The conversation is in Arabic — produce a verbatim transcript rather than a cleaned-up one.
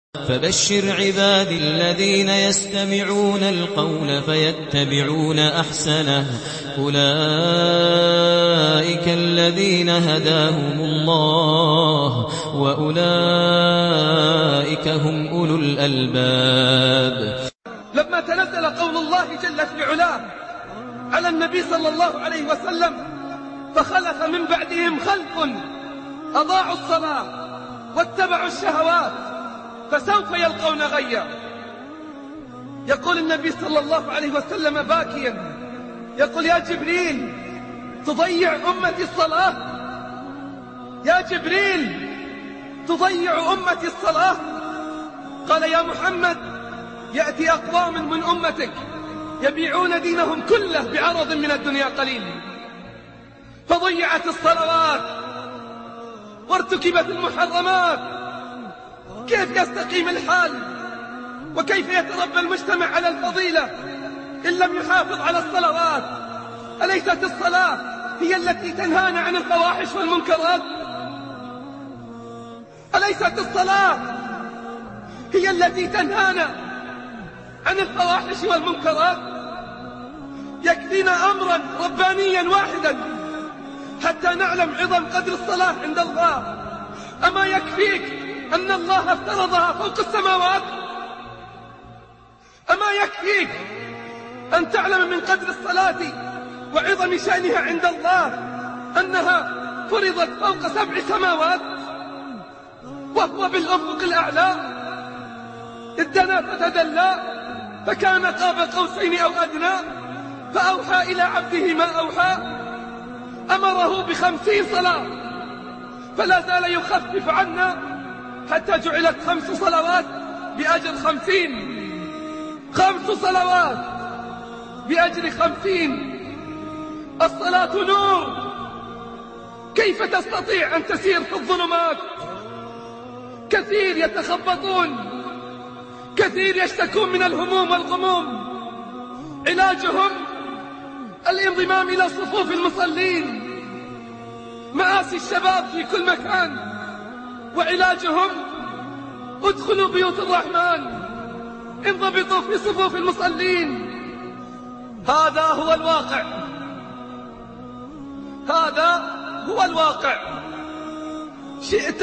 فبشر عبادي الذين يستمعون القول فيتبعون أحسنه أولئك الذين هداهم الله وأولئك هم أولو الألباب. لما تنزل قول الله جل في علاه على النبي صلى الله عليه وسلم فخلف من بعدهم خلف أضاعوا الصلاة واتبعوا الشهوات فسوف يلقون غيا. يقول النبي صلى الله عليه وسلم باكيا يقول يا جبريل تضيع أمتي الصلاة، يا جبريل تضيع أمتي الصلاة. قال يا محمد يأتي أقوام من أمتك يبيعون دينهم كله بعرض من الدنيا قليل، فضيعت الصلوات وارتكبت المحرمات. كيف يستقيم الحال وكيف يتربى المجتمع على الفضيلة إن لم يحافظ على الصلوات؟ أليست الصلاة هي التي تنهانا عن الفواحش والمنكرات؟ أليست الصلاة هي التي تنهانا عن الفواحش والمنكرات؟ يكفينا أمرا ربانيا واحدا حتى نعلم عظم قدر الصلاة عند الله. أما يكفيك أن الله افترضها فوق السماوات؟ أما يكفيك أن تعلم من قدر الصلاة وعظم شأنها عند الله أنها فرضت فوق سبع سماوات وهو بالأفق الأعلى؟ إذ دنا فتدلى فكان قاب قوسين أو أدنى فأوحى إلى عبده ما أوحى. أمره بخمسين صلاة فلا زال يخفف عنا حتى جعلت خمس صلوات بأجر خمسين، خمس صلوات بأجر خمسين. الصلاة نور، كيف تستطيع أن تسير في الظلمات؟ كثير يتخبطون، كثير يشتكون من الهموم والغموم، علاجهم الانضمام إلى صفوف المصلين. مآسي الشباب في كل مكان وعلاجهم ادخلوا بيوت الرحمن، انضبطوا في صفوف المصلين. هذا هو الواقع، هذا هو الواقع. شئت